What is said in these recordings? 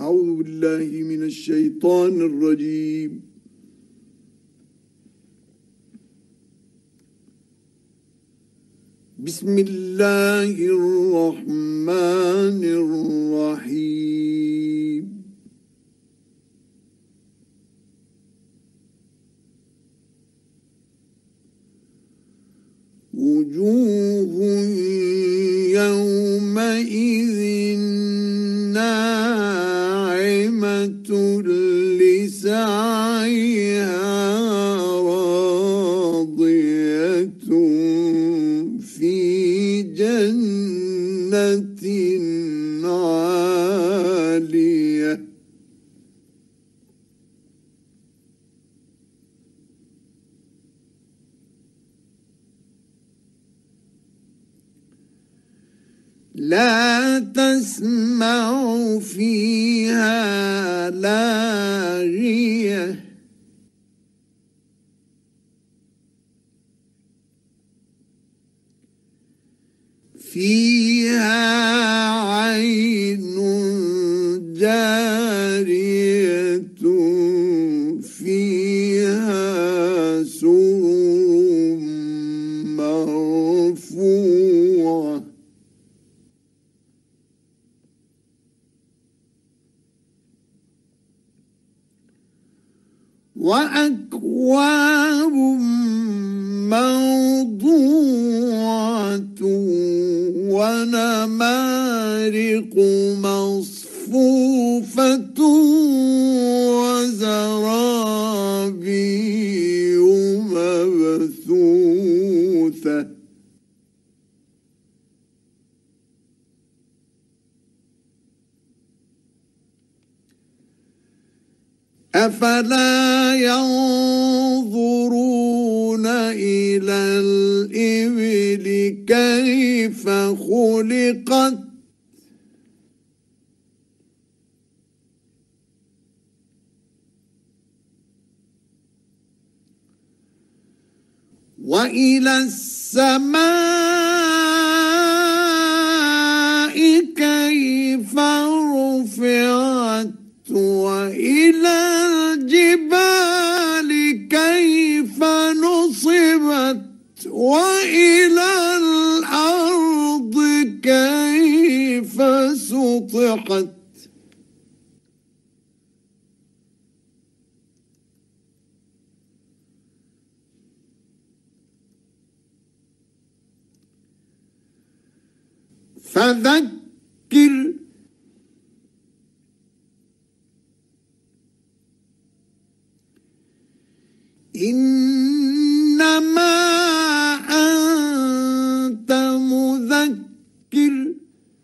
أعوذ بالله من الشيطان الرجيم. بسم الله الرحمن الرحيم. وجوه يومئذ ناعمة لسعيها راضية في جنة عالية. لا تسمع فيها لاغية فيها عين جارية فيها سرر مرفوعة وأكواب موضوعة ونمارق مصفوفة وزرابي مبثوثة. أفلا ينظرون إلى الإبل كيف خلقت وإلى السماء كيف رفعت وإلى الجبال كيف نصبت وإلى الأرض كيف سطحت. فذكر إنما أنت مذكر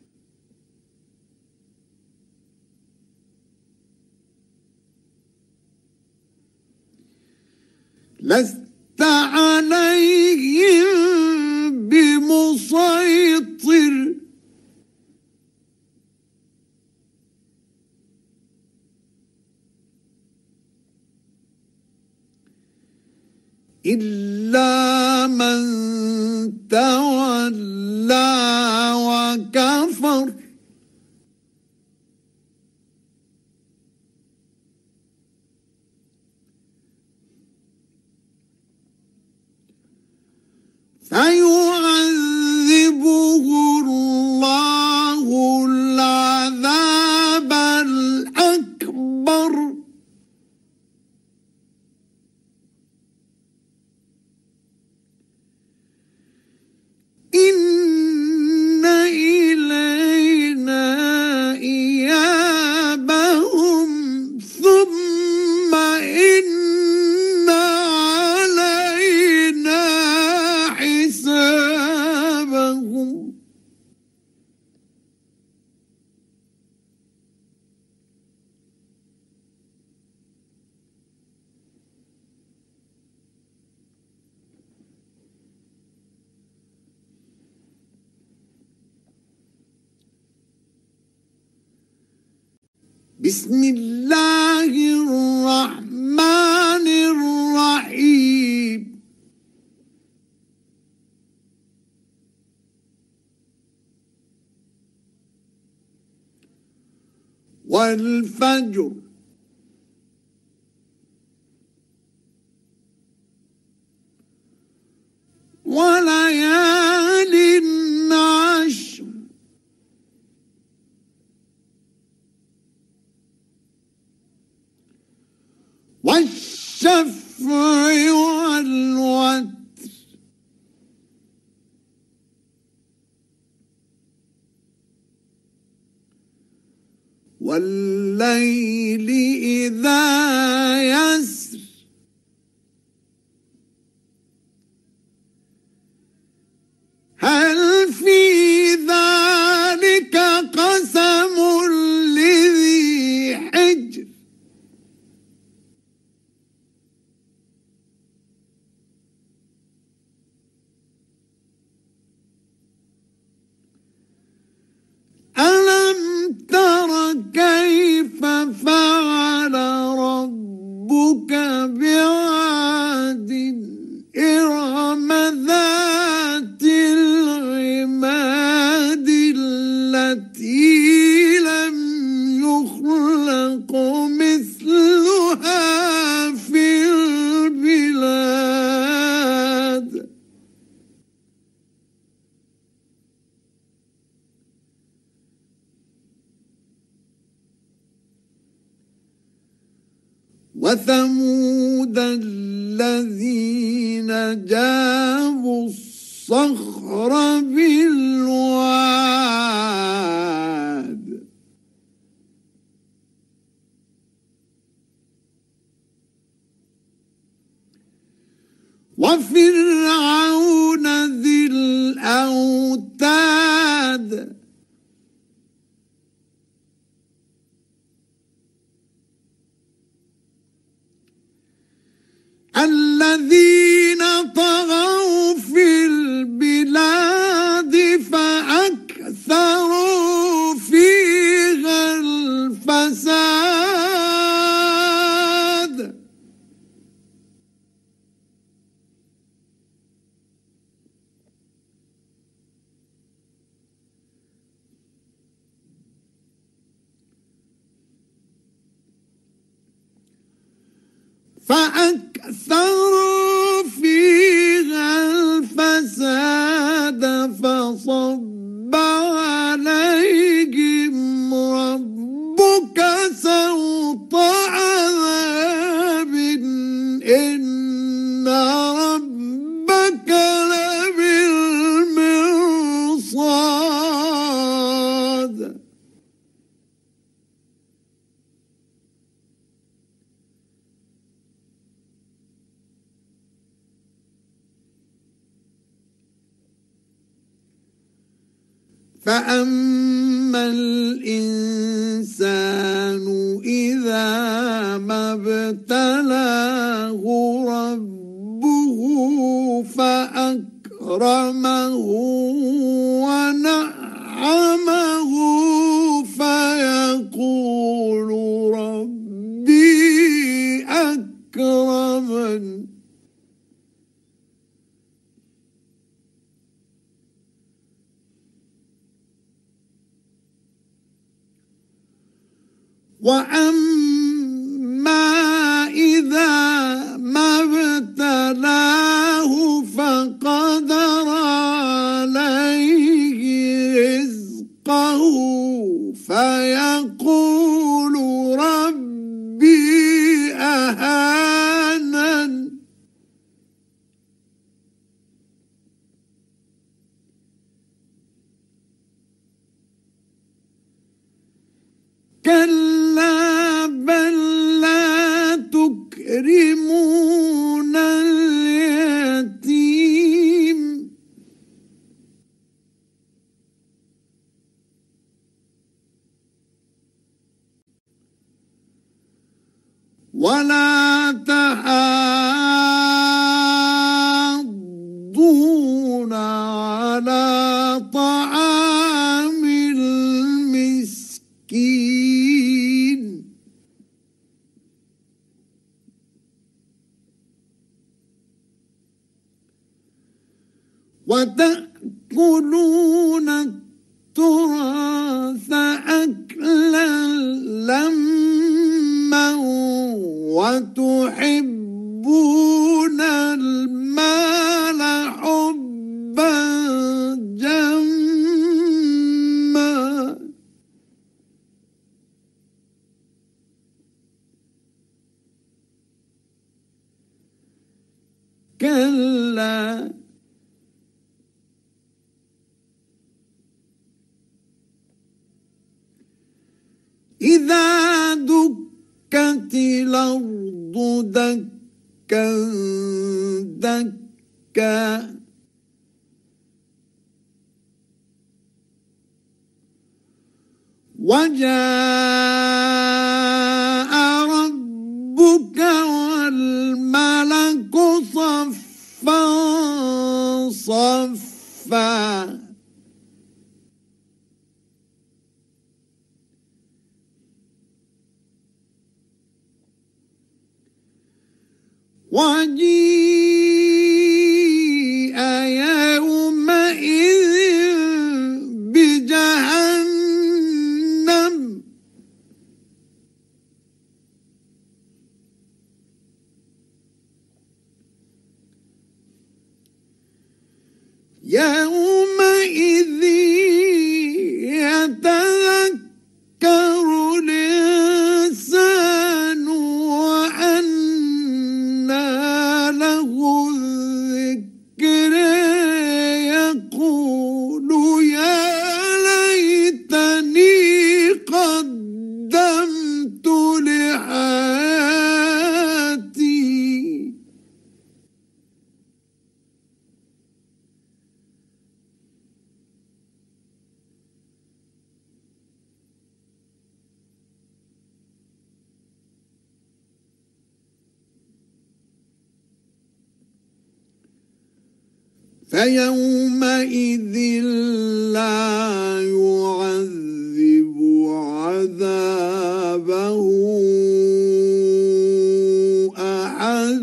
لست عليهم بمسيطر إلا من تولى وكفر فيعذبه الله العذاب الأكبر إن إلينا إيابهم ثم إن علينا حسابهم. بسم الله الرحمن الرحيم. والفجر وليال عشر والشفع والوتر والليل إذا يسر هل في ذلك قسم لذي حجر ألم تر كيف فعل ربك بعاد إرم ذات العماد التي لم يخلق مثلها في البلاد وثمود الذين جابوا الصخر بالواد وفرعون ذي الأوتاد الذين طغوا في البلاد فأكثروا فيها الفساد فصب عليهم ربك سوط عذاب إن ربك لبالمرصاد فأما الإنسان إذا ما ابتلاه ربه فأكرمه ونعمه فيقول ربي أكرمن وأما إذا ما ابتلاه فقدر عليه رزقه فيقول ربي أهانن كلا بل لا تكرمون اليتيم ولا تحاضون على طعام المسكين وتأكلون التراث أكلا وتحبون المال حبا جما كلا إذا دكت الأرض دكا دكا وجاء ربك والملك صفا صفا وجيء يومئذ بجهنم يومئذ يتذكر الإنسان وأنى له الذكر يقول يا ليتني قدمت لحياتي فيومئذ لا يعذب عذابه أحد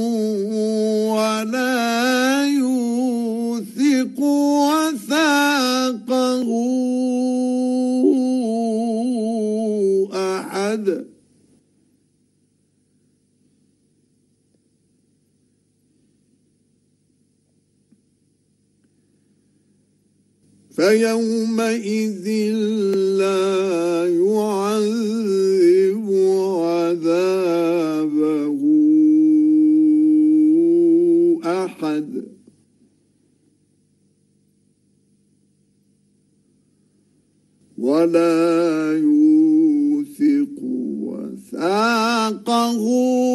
ولا يوثق وثاقه أحد فيومئذ لا يعذب عذابه أحد ولا يوثق وثاقه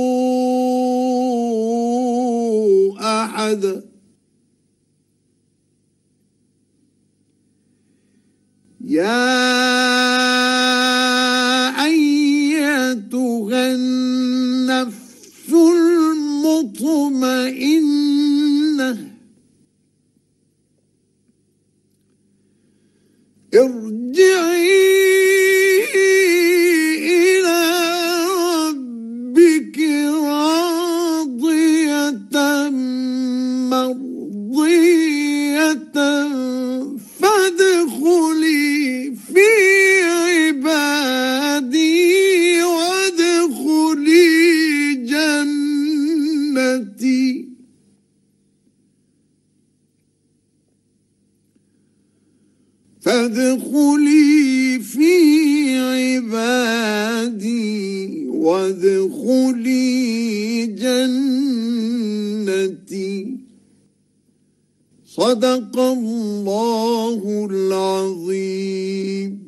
أحد يا أيتها النفس المطمئنة ارجعي إلى ربك راضية مرضية فادخلي في عبادي وادخلي جنتي فادخلي في عبادي وادخلي جنتي صدق الله العظيم.